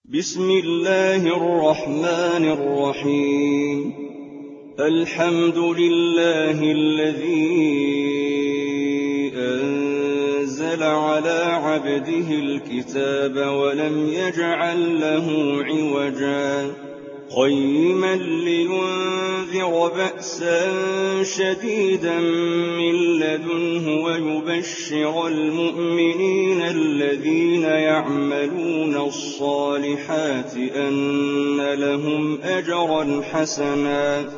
بسم الله الرحمن الرحيم. الحمد لله الذي أنزل على عبده الكتاب ولم يجعل له عوجا قيما لينذر بأسا شديدا من لدنه ويبشر المؤمنين الذين يعملون الصالحات أن لهم أجرا حسنا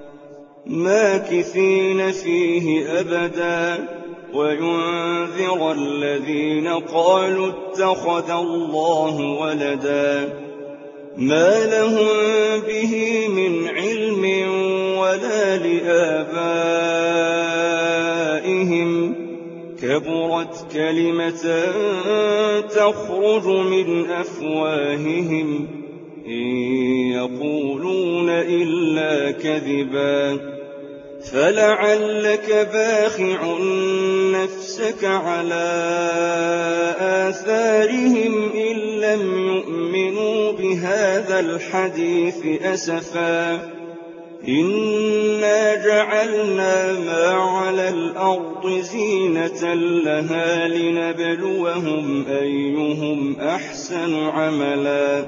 ماكثين فيه أبدا وينذر الذين قالوا اتخذ الله ولدا ما لهم به من علم ولا لآبائهم كبرت كلمة تخرج من أفواههم إن يقولون إلا كذبا فلعلك باخع نفسك على آثارهم إن لم يؤمنوا بهذا الحديث أسفا إنا جعلنا ما على الأرض زينة لها لنبلوهم أيهم أحسن عملا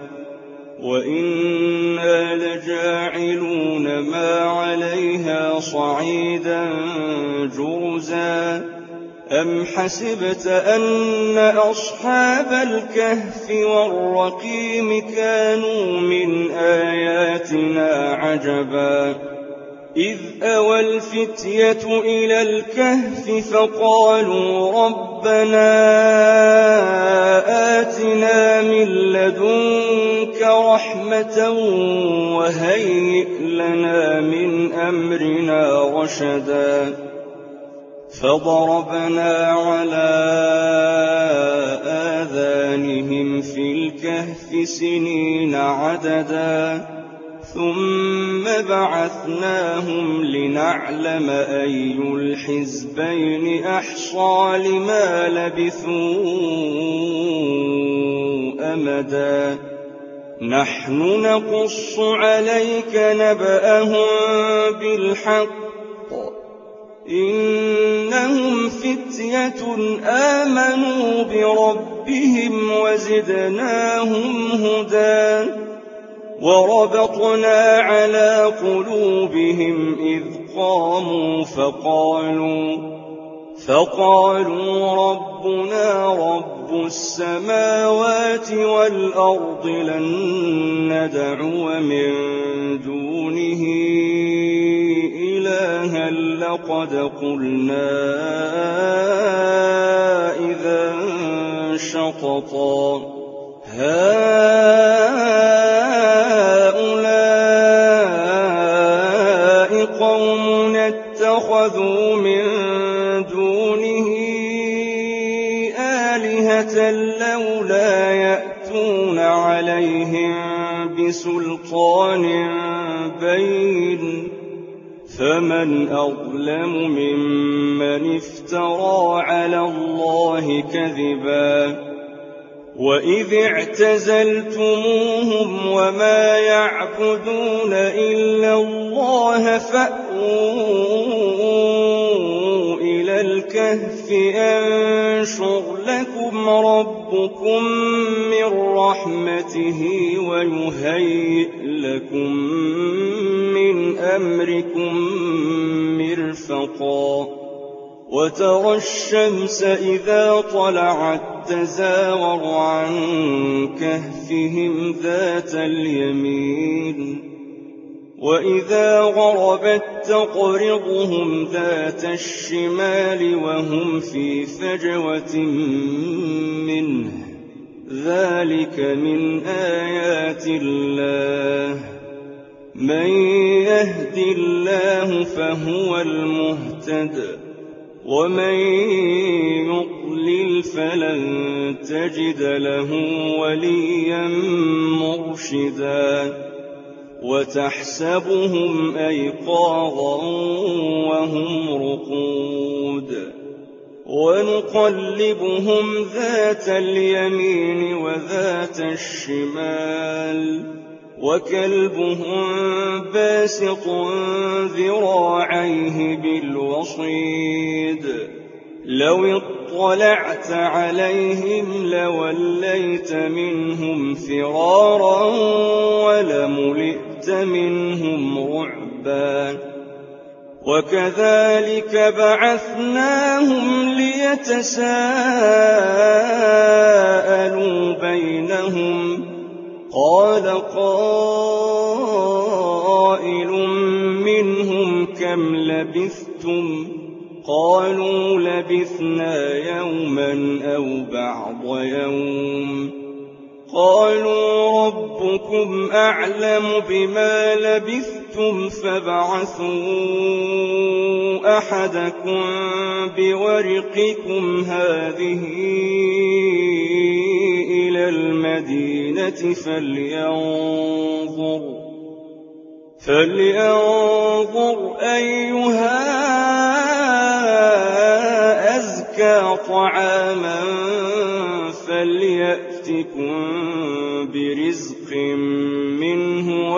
وإنا لجاعلون ما عليها صعيدا جرزا أم حسبت أن أصحاب الكهف والرقيم كانوا من آياتنا عجبا إذ أوى الفتية إلى الكهف فقالوا ربنا آتنا من لدنك رحمة وهيئ لنا من أمرنا رشدا فضربنا على آذانهم في الكهف سنين عددا ثم بعثناهم لنعلم أي الحزبين أحصى لما لبثوا أمدا نحن نقص عليك نبأهم بالحق إنهم فتية آمنوا بربهم وزدناهم هدى وربطنا على قلوبهم إذ قاموا فقالوا ربنا رب السماوات والأرض لن ندعو من دونه إلها لقد قلنا إذا شططا هؤلاء قوم اتخذوا من دونه آلهة لولا يأتون عليهم بسلطان بين فمن أظلم ممن افترى على الله كذبا وإذ اعتزلتموهم وما يعبدون إلا الله فأووا إلى الكهف ينشر لكم ربكم من رحمته ويهيئ لكم من أمركم مرفقا وترى الشمس إذا طلعت تزاور عن كهفهم ذات اليمين وإذا غربت تقرضهم ذات الشمال وهم في فجوة منه ذلك من آيات الله من يهد الله فهو المهتد ومن يضلل فلن تجد له وليا مرشدا وتحسبهم أيقاظا وهم رقود ونقلبهم ذات اليمين وذات الشمال وكلبهم باسط ذراعيه بالوصيد لو اطلعت عليهم لوليت منهم فرارا ولملئت منهم رعبا وكذلك بعثناهم ليتساءلوا بينهم قال قائل منهم كم لبثتم قالوا لبثنا يوما أو بعض يوم قالوا ربكم أعلم بما لبثتم فابعثوا أحدكم بورقكم هذه إلى المدينة فلينظر أيها أزكى طعاما فليأتكم برزق منه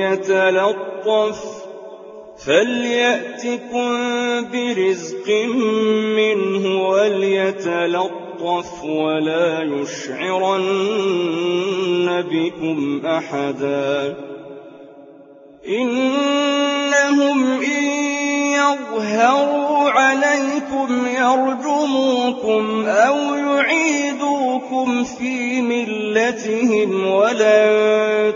وليتلطف ولا يشعرن بكم أحدا إنهم إن يظهروا عليكم يرجموكم أو يعيدوكم في ملتهم ولن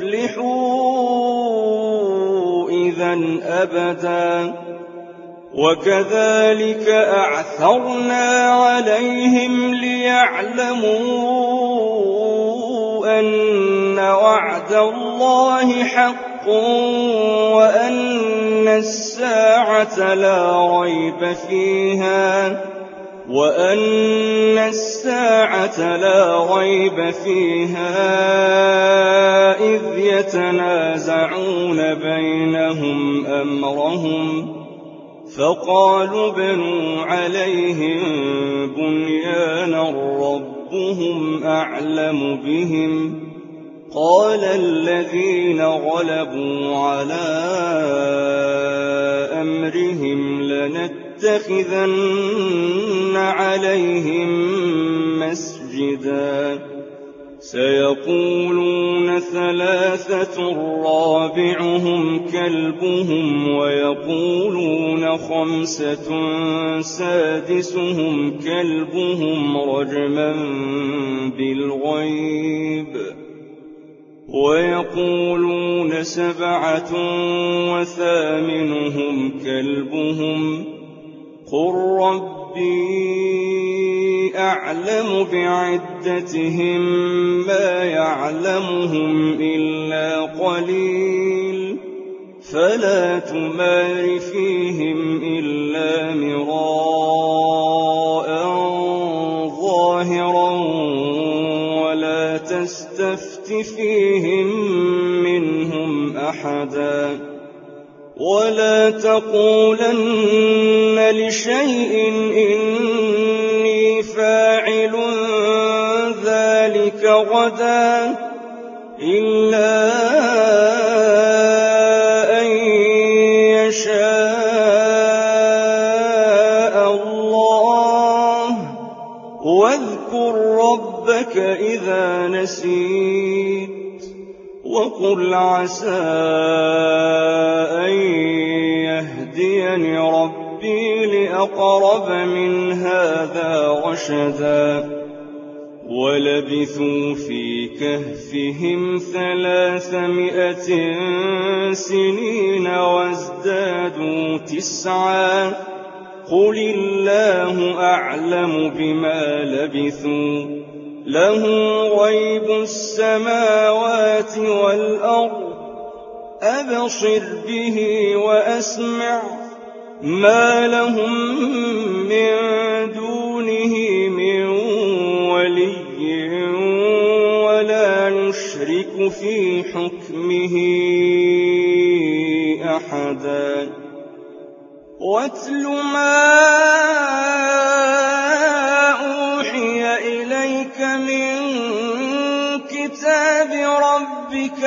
تفلحوا إذن أبدا وكذلك أعثرنا عليهم ليعلموا أن وعد الله حق وأن الساعة لا ريب فيها إذ يتنازعون بينهم أمرهم فقالوا ابنوا عليهم بنيانا ربهم أعلم بهم قال الذين غلبوا على أمرهم لنتخذن عليهم مسجدا سيقولون ثلاثة رابعهم كلبهم ويقولون خمسة سادسهم كلبهم رجما بالغيب ويقولون سبعة وثامنهم كلبهم قل ربي أعلم بعدتهم ما يعلمهم إلا قليل فلا تمار فيهم إلا مراء ظاهرا ولا تستفت فيهم منهم أحدا ولا تقولن لشيء إني فاعل ذلك غدا إلا أن يشاء الله واذكر ربك إذا نسيت وقل عسى أن يهديني ربي لأقرب من هذا رشدا ولبثوا في كهفهم 300 سنين وازدادوا 9 قل الله أعلم بما لبثوا له غيب السماوات والأرض أبصر به وأسمع ما لهم من دونه من ولي ولا يشرك في حكمه أحدا واتل ما كِتَابِ رَبِّكَ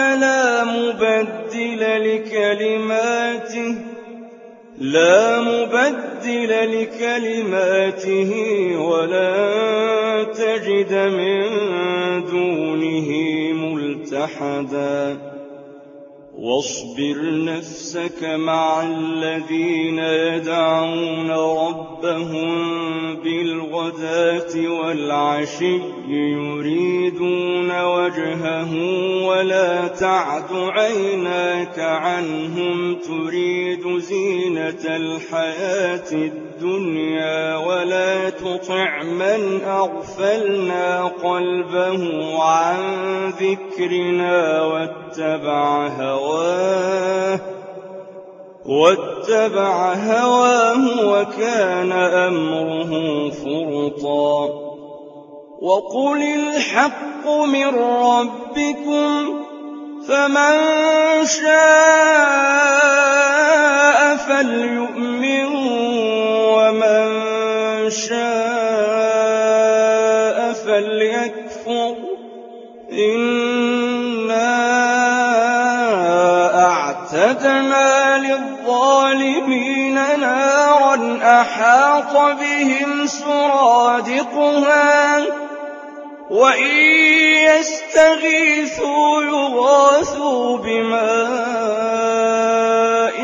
لا مُبَدِّلَ لِكَلِمَاتِهِ وَلَن تَجِدَ مِن دُونِهِ مُلْتَحَدًا وَاصْبِرْ نَفْسَكَ مَعَ الَّذِينَ يَدْعُونَ رَبَّهُم بِالْغَدَاةِ وَالْعَشِيِّ يُرِيدُونَ وَجْهَهُ وَلَا تَعْدُ عَيْنَاكَ عَنْهُمْ تُرِيدُ زِينَةَ الْحَيَاةِ الدُّنْيَا وَلَا تُطِعْ مَنْ أَغْفَلْنَا قَلْبَهُ عَن ذِكْرِنَا واتبع هواه وكان أمره فرطا وقل الحق من ربكم فمن شاء فليؤمن ومن شاء فليكفر أعتدنا للظالمين نارا أحاط بهم سرادقها وإن يستغيثوا يغاثوا بماء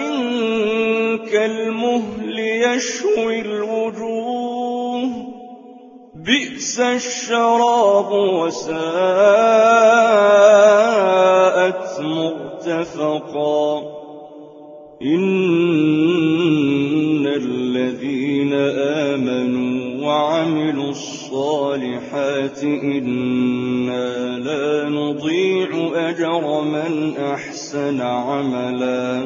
كالمهل يشوي الوجوه بئس الشراب وساءت مرتفقا إن الذين آمنوا وعملوا الصالحات إنا لا نضيع أجر من أحسن عملا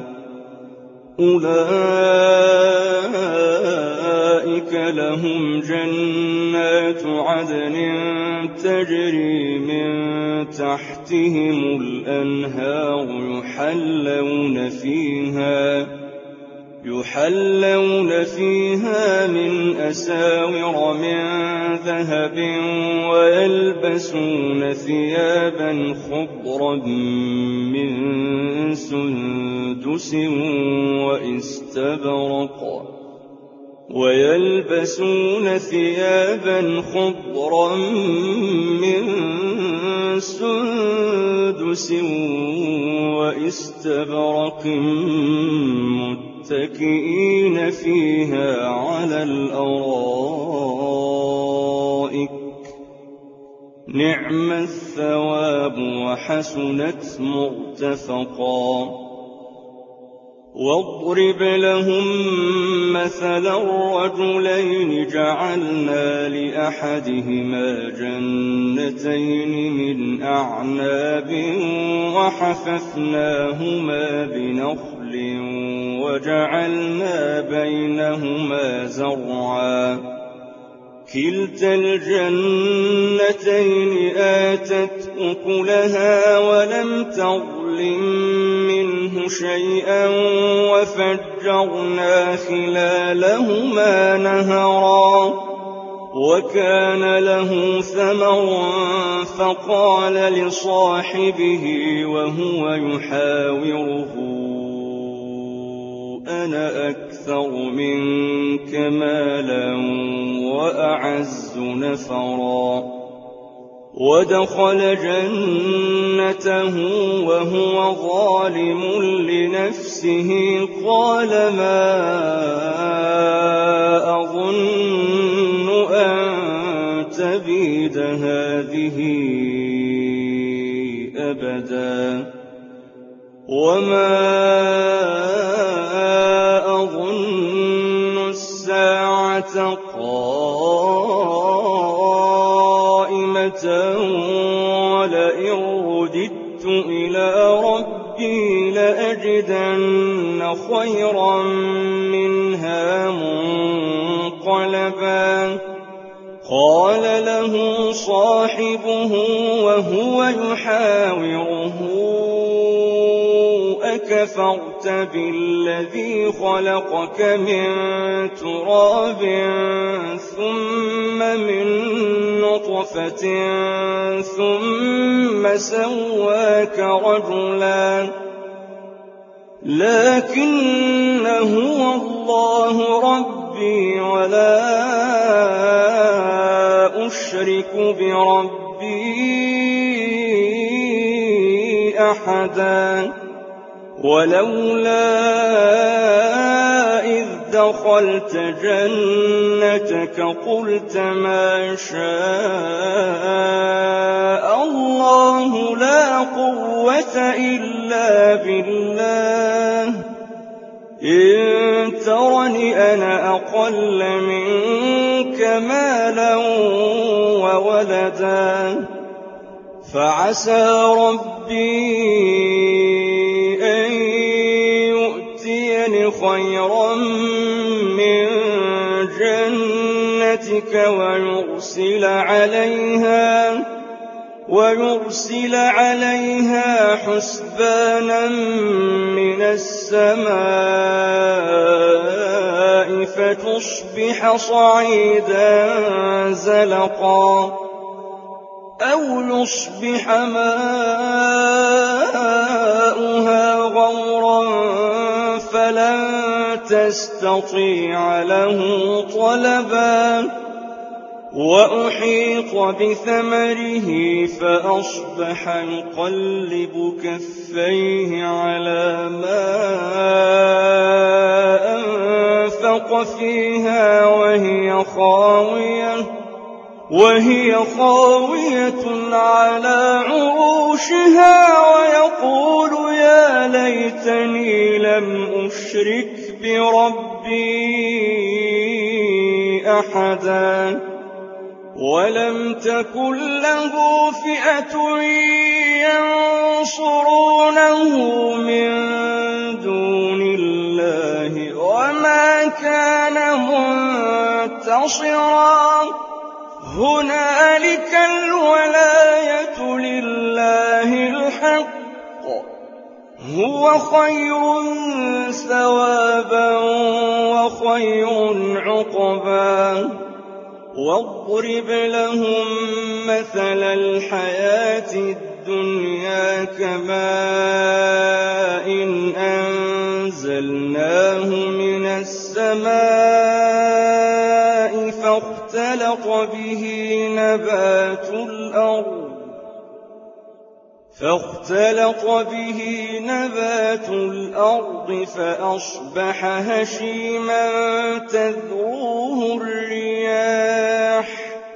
أولئك لهم جنات عدن تجري من تحتهم الأنهار يحلون فيها من أساور من ذهب ويلبسون ثيابا خضرا من سندس واستبرق متكئين فيها على الأرائك نعم الثواب وحسنت مرتفقا واضرب لهم مثلا الرجلين جعلنا لأحدهما جنتين من أعناب وحففناهما بنخل وجعلنا بينهما زرعا كلتا الجنتين آتت أكلها ولم تظلم منه شيئا وفجرنا خلالهما نهرا وكان له ثمر فقال لصاحبه وهو يحاوره أنا أكثر منك مالا وأعز نفرا ودخل جنته وهو ظالم لنفسه قال ما أظن أن تبيد هذه أبدا وما أظن الساعة قائمة ولئن رددت إلى ربي لأجدن خيرا منها منقلبا قال له صاحبه وهو يحاوره كفرت بالذي خلقك من تراب ثم من نطفة ثم سواك رجلا لكن هو الله ربي ولا أشرك بربي أحدا ولولا إذ دخلت جنتك قلت ما شاء الله لا قوة إلا بالله إن ترني أنا أقل منك مالا وولدا فعسى ربي أن يؤتيني خيرا من جنتك ويرسل عليها حسبانا من السماء فتصبح صعيدا زلقا أو يصبح ماؤها غورا فلن تستطيع له طلبا وأحيط بثمره فأصبح يقلب كفيه على ما أنفق فيها وهي خاوية على عروشها ويقول يا ليتني لم أشرك بربي أحدا ولم تكن له فئة ينصرونه من دون الله وما كان منتصرا هنالك الولاية لله الحق هو خير ثوابا وخير عقبا واضرب لهم مثل الحياة الدنيا كماء أنزلناه من السماء فاختلط به نبات الأرض فأصبح هشيما تذروه الرياح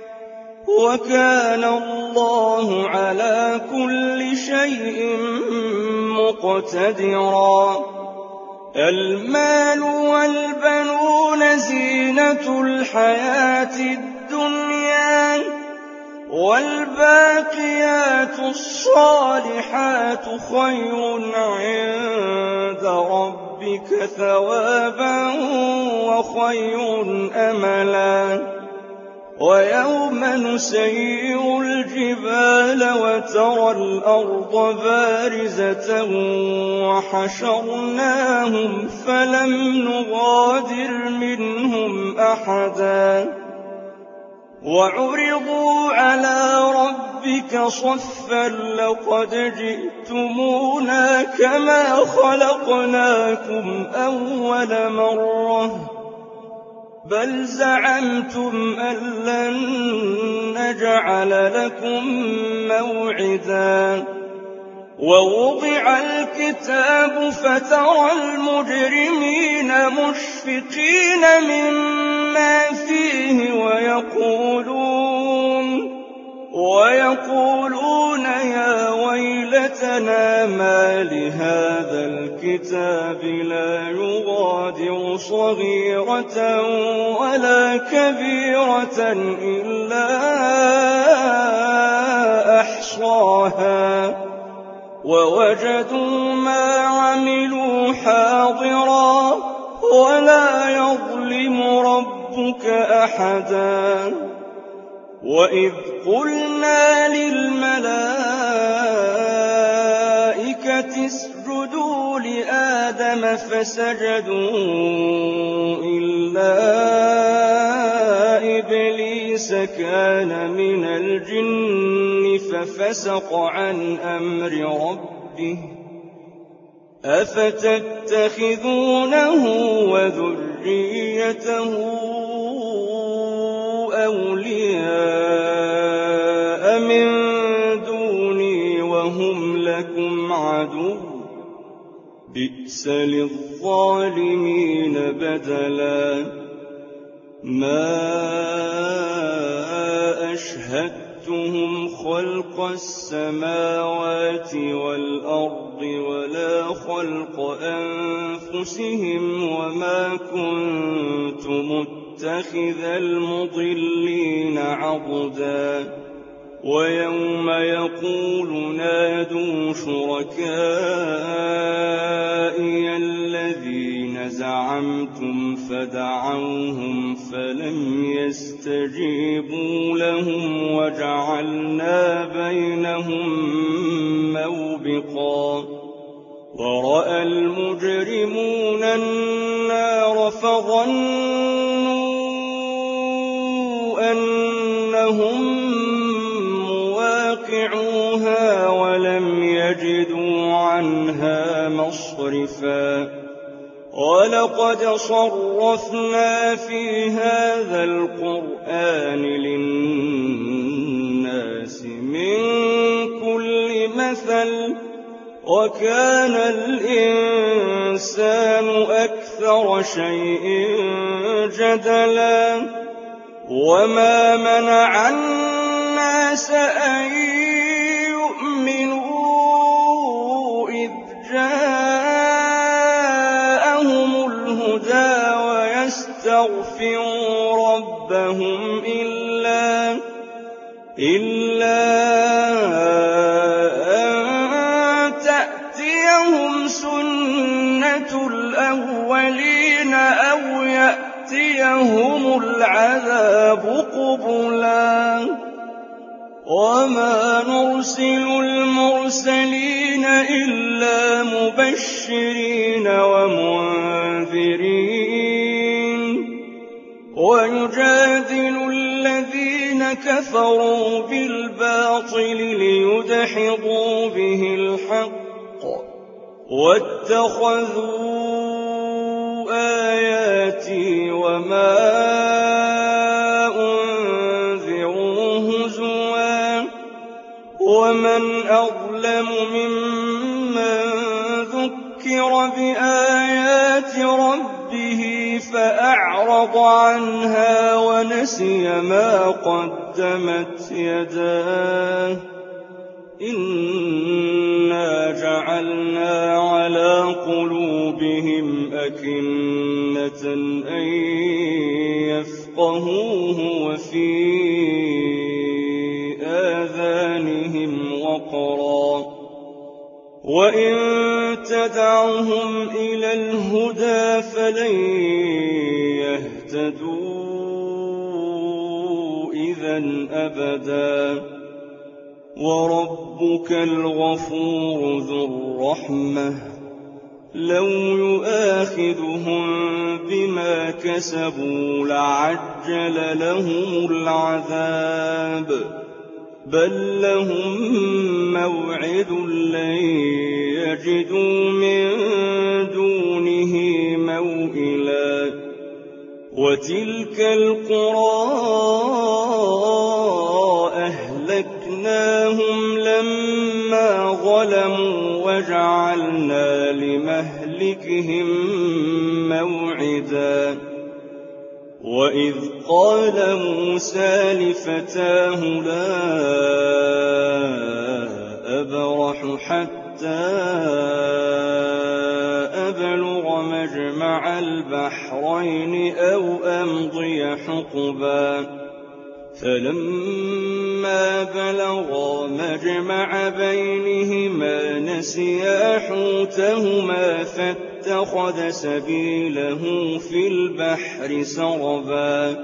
وكان الله على كل شيء مقتدرا المال والبنون زينة الحياة الدنيا والباقيات الصالحات خير عند ربك ثوابا وخير أملا ويوم نسير الجبال وترى الأرض بارزة وحشرناهم فلم نغادر منهم أحدا وعرضوا على ربك صفا لقد جئتمونا كما خلقناكم أول مرة بل زعمتم أن لن نجعل لكم موعدا ووضع الكتاب فترى المجرمين مشفقين مما فيه ويقولون يا ويلتنا ما لهذا الكتاب لا يغادر صغيرة ولا كبيرة إلا أحصاها ووجدوا ما عملوا حاضرا ولا يظلم ربك أحدا وإذ قلنا للملائكة اسجدوا لآدم آدم فسجدوا إلا إبليس كان من الجن ففسق عن أمر ربه أفتتخذونه وذريته أولياء من دوني وهم لكم عدو بئس للظالمين بدلا ما أشهدتهم خلق السماوات والأرض ولا خلق أنفسهم وما كنت متخذ المضلين عضدا ويوم يقول نادوا شركائي الذين زعمتم فدعوهم فلم يستجيبوا لهم وجعلنا بينهم موبقا ورأى المجرمون النار فظنوا أنهم مواقعوها ولم يجدوا عنها مصرفا ولقد صرفنا في هذا القرآن للناس من كل مثل وكان الإنسان أكثر شيء جدلا وما منع الناس أن يؤمنوا إذ جاءهم الهدى ويستغفروا ربهم إلا أن تأتيهم سنة الأولين أو يأتيهم العذاب قبلا وما نرسل المرسلين إلا مبشرين ومنذرين ويجادل الذين كفروا بالباطل ليدحضوا به الحق واتخذوا آياتي وما ومن أظلم ممن ذكر بآيات ربه فأعرض عنها ونسي ما قدمت يداه إنا جعلنا على قلوبهم أكنة أن يفقهوه وفي آذانهم وقرا وإن تدعهم إلى الهدى فلن يهتدوا إذا أبدا وربك الغفور ذو الرحمة لو يؤاخذهم بما كسبوا لعجل لهم العذاب بل لهم موعد لن يجدوا من دونه موئلا وتلك القرى أهلكناهم لما ظلموا وجعلنا لمهلكهم موعدا وإذ قال موسى لفتاه لا أبرح حتى أبلغ مجمع البحرين أو أمضي حقبا فلما بلغا مجمع بينهما نسيا حوتهما فاتخذ سبيله في البحر سربا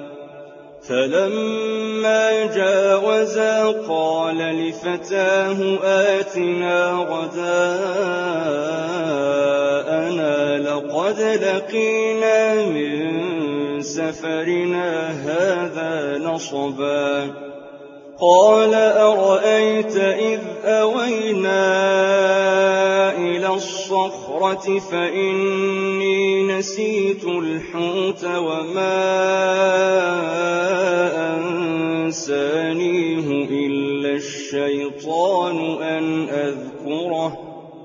فلما جاوزا قال لفتاه آتنا غداءنا لقد لقينا من سفرنا هذا نصبا قال أرأيت إذ أوينا إلى الصخرة فإني نسيت الحوت وما أنسانيه إلا الشيطان أن أذكره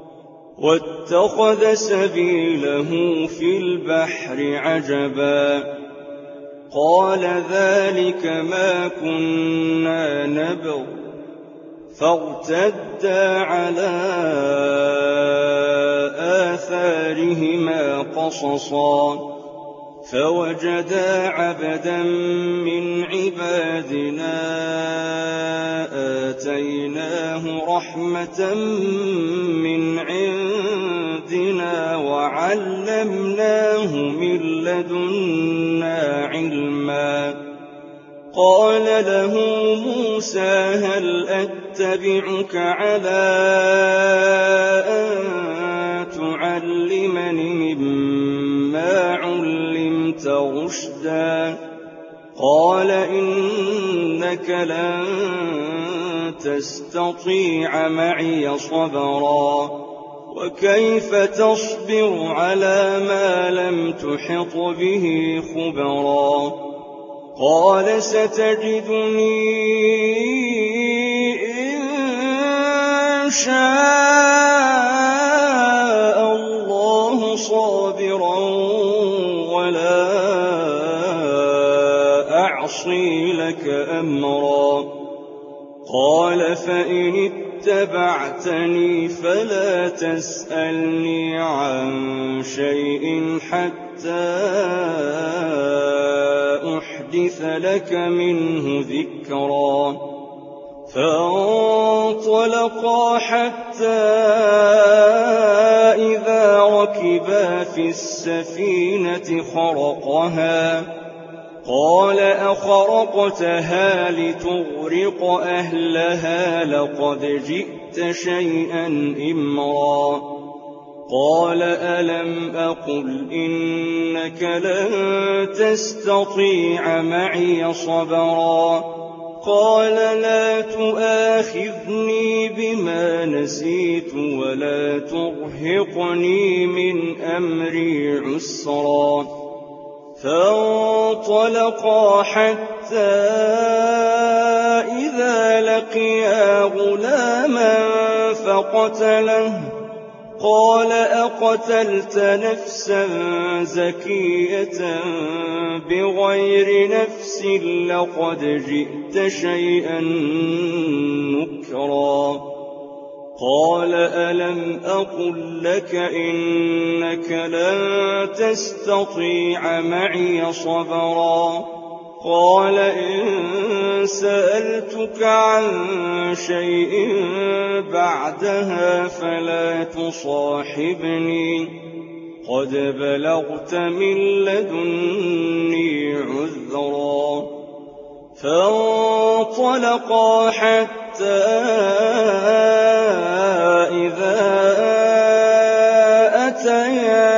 واتخذ سبيله في البحر عجبا قال ذلك ما كنا نبغ فارتدا على آثارهما قصصا فوجدا عبدا من عبادنا آتيناه رحمة من عندنا وعلمناه من لدنا علما قال له موسى هل أتبعك على أن تعلمني مما علمت رشدا قال إنك لن تستطيع معي صبرا وكيف تصبر على ما لم تحط به خبرا قال ستجدني إن شاء الله صابرا ولا أعصي لك أمرا قال فإن اتبعتني فلا تسألني عن شيء حتى أحدث لك منه ذكرا فانطلقا حتى إذا ركبا في السفينة خرقها قال أخرقتها لتغرق أهلها لقد جئت شيئا إمرا قال ألم أقل إنك لن تستطيع معي صبرا قال لا تؤاخذني بما نسيت ولا ترهقني من أمري عسرا فانطلقا حتى إذا لقيا غلاما فقتله قال أقتلت نفسا زكية بغير نفس لقد جئت شيئا نكرا قال ألم أقل لك إنك لن تستطيع معي صبرا قال إن سألتك عن شيء بعدها فلا تصاحبني قد بلغت من لدني عذرا فانطلقا حتى إذا أتيا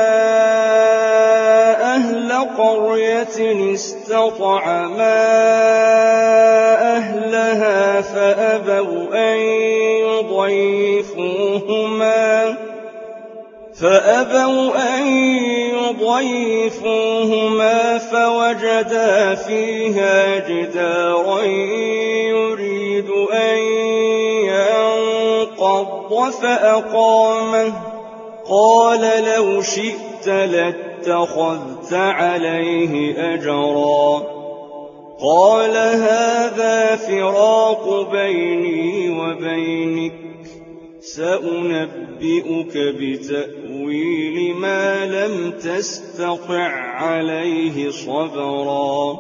أهل قرية استطعما أهلها فأبوا أن يضيفوهما فوجدا فيها جدارا يريد أن ينقض فأقامه قال لو شئت لاتخذت عليه أجرا قال هذا فراق بيني وبينك سأنبئك بتأويل ما لم تستطع عليه صبرا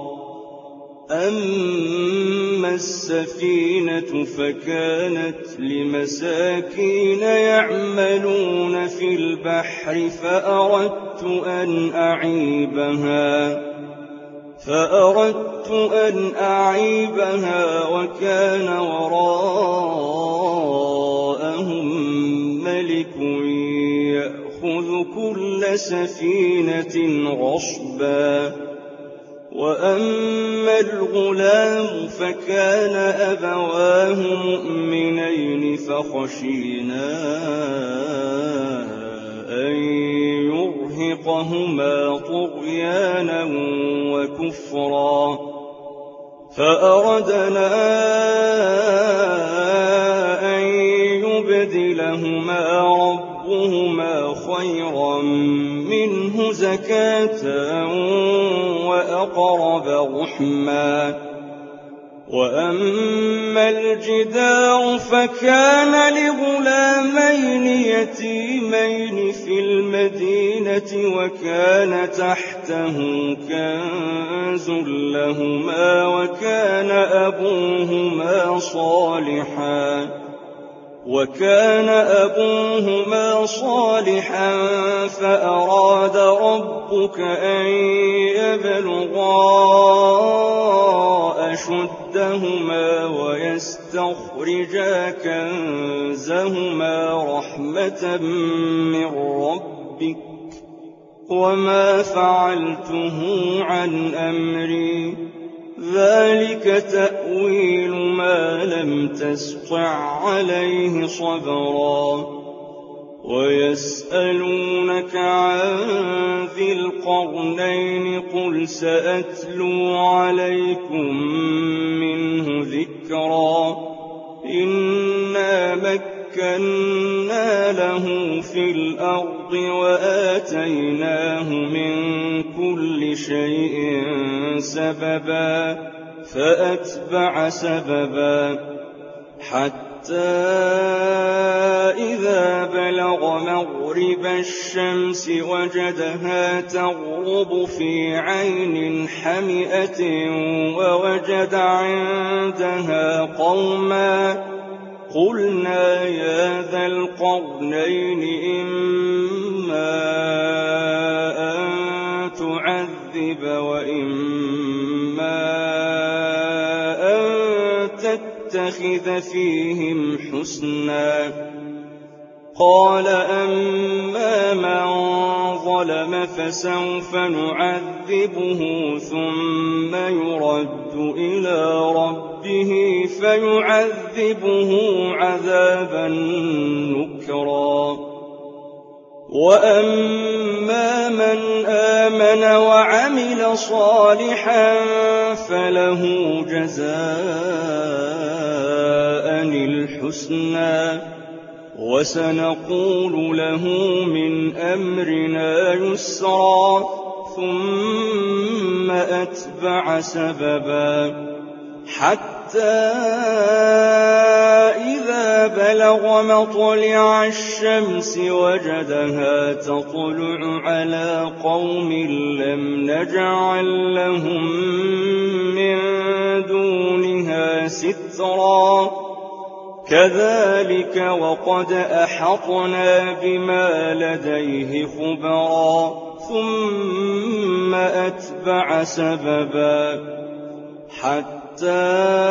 أما السفينة فكانت لمساكين يعملون في البحر فأردت أن أعيبها وكان وراءهم ملك يأخذ كل سفينة غصبا. وأما الغلام فكان أبواه مؤمنين فخشينا أن يرهقهما طغيانا وكفرا، فأردنا أن يبدلهما ربهما خيرا منه زكاة وأقرب رحما. وأما الجدار فكان لغلامين يتيمين في المدينة وكان تحته كنز لهما وكان أبوهما صالحا فأراد ربك أن يبلغا أشدهما ويستخرجا كنزهما رحمة من ربك وما فعلته عن أمري ذلك تأويل ما لم تسطع عليه صبرا. ويسألونك عن ذي القرنين قل سأتلو عليكم منه ذكرا. إنا مكنا له في الأرض وآتيناه من كل شيء سببا فأتبع سببا حتى إذا بلغ مغرب الشمس وجدها تغرب في عين حمئة ووجد عندها قوما قلنا يا ذا القرنين إما أن تعذب وإما أن تتخذ فيهم حسنا. قال أما من ظلم فسوف نعذبه ثم يرد إلى ربه فيعذبه عذابا نكرا. وأما من آمن وعمل صالحا فله جزاء الحسنى وسنقول له من أمرنا يسرا. ثم أتبع سببا حتى إذا بلغ مطلع الشمس وجدها تطلع على قوم لم نجعل لهم من دونها سترا. كذلك وقد أحطنا بما لديه خبرا. ثم أتبع سببا حتى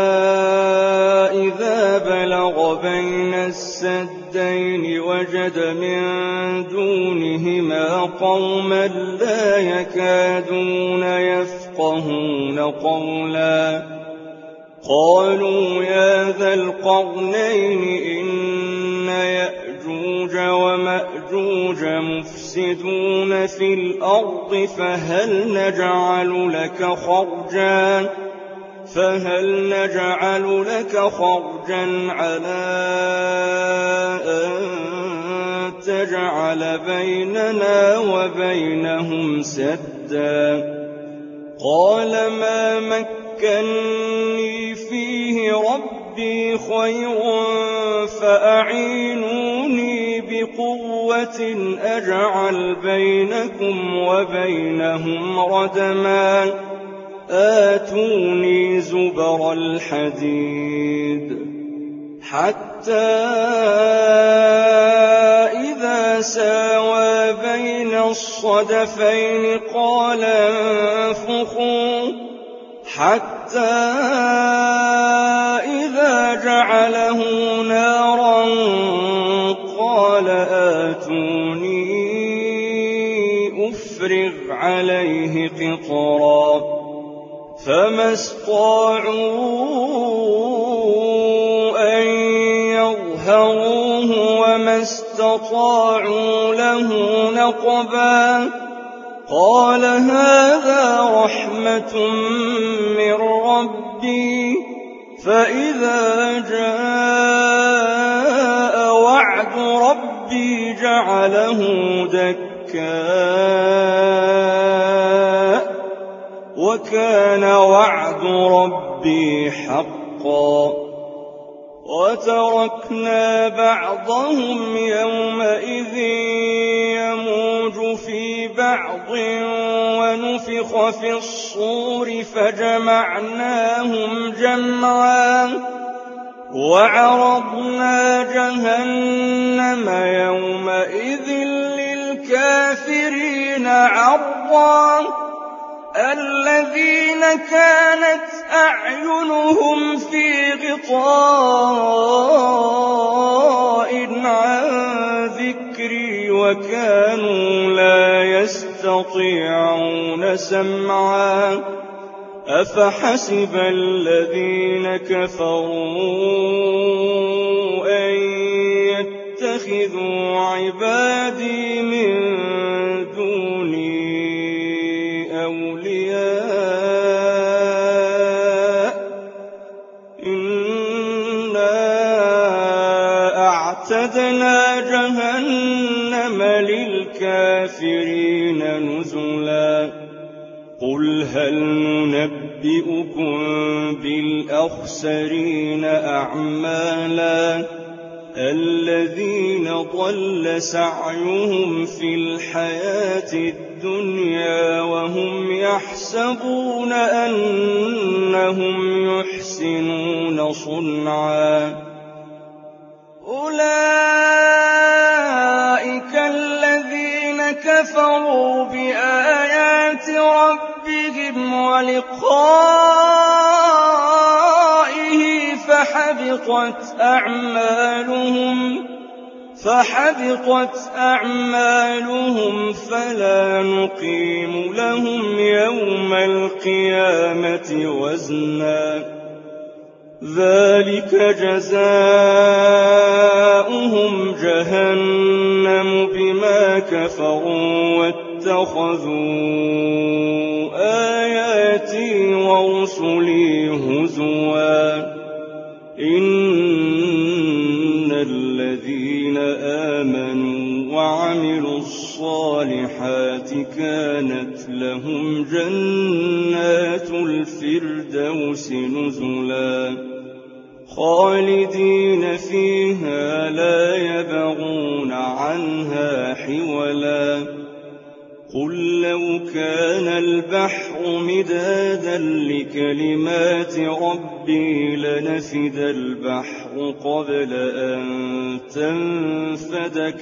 إذا بلغ بين السدين وجد من دونهما قوما لا يكادون يفقهون قولا. قالوا يا ذا القرنين إن يأجوج ومأجوج مفسدون في الأرض فهل نجعل لك خرجا على أن تجعل بيننا وبينهم سدا. قال ما مكني فيه ربي خير فأعينوني بقوة أجعل بينكم وبينهم ردما. آتوني زبر الحديد حتى إذا ساوى بين الصدفين قال انفخوا حتى إذا جعله نارا قال آتوني تفرغ عليه قطرا فما استطاعوا أن يظهروه وما استطاعوا له نقبا قال هذا رحمة من ربي فإذا جاء وعد ربي جعله دكاء وكان وعد ربي حقا وتركنا بعضهم يومئذ يموج في بعض ونفخ في الصور فجمعناهم جمعا وعرضنا جهنم يومئذ للكافرين عرضا الذين كانت أعينهم في غطاء عن ذكري وكانوا لا يستطيعون سمعا أفحسب الذين كفروا أن يتخذوا عبادي من دوني أولياء إنا أعتدنا جهنم للكافرين نزلا قل هل ننبئكم بالأخسرين أعمالا الذين ضل سعيهم في الحياة الدنيا وهم يحسبون أنهم يحسنون صنعا أولئك الذين كفروا بآيات ربهم ولقائه فحبطت أعمالهم فلا نقيم لهم يوم القيامة وزنا ذلك جزاؤهم جهنم بما كفروا واتخذوا آياتي ورسلي هزوا إن الذين آمنوا وعملوا الصالحات كانت لهم جنات الفردوس نزلا خالدين فيها لا يبغون عنها حولا قل لو كان البحر مدادا لكلمات ربي لنفد البحر قبل أن تنفد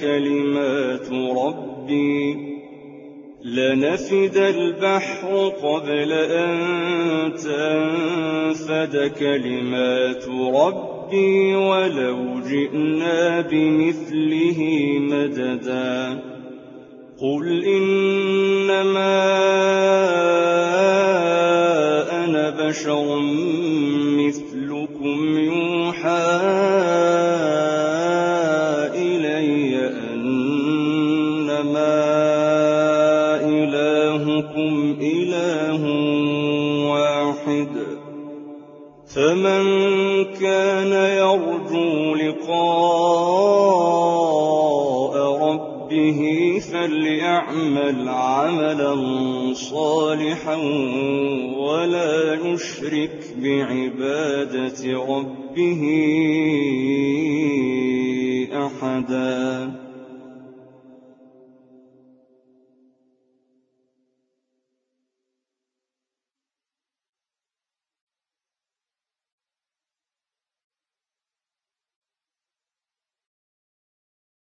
كلمات ربي ولو جئنا بمثله مددا قل إنما أنا بشر مثلكم يوحى إلي أنما إلهكم إله واحد فمن كان يرجو لقاء ربه فليعمل عملا صالحا ولا يشرك بعبادة ربه أحدا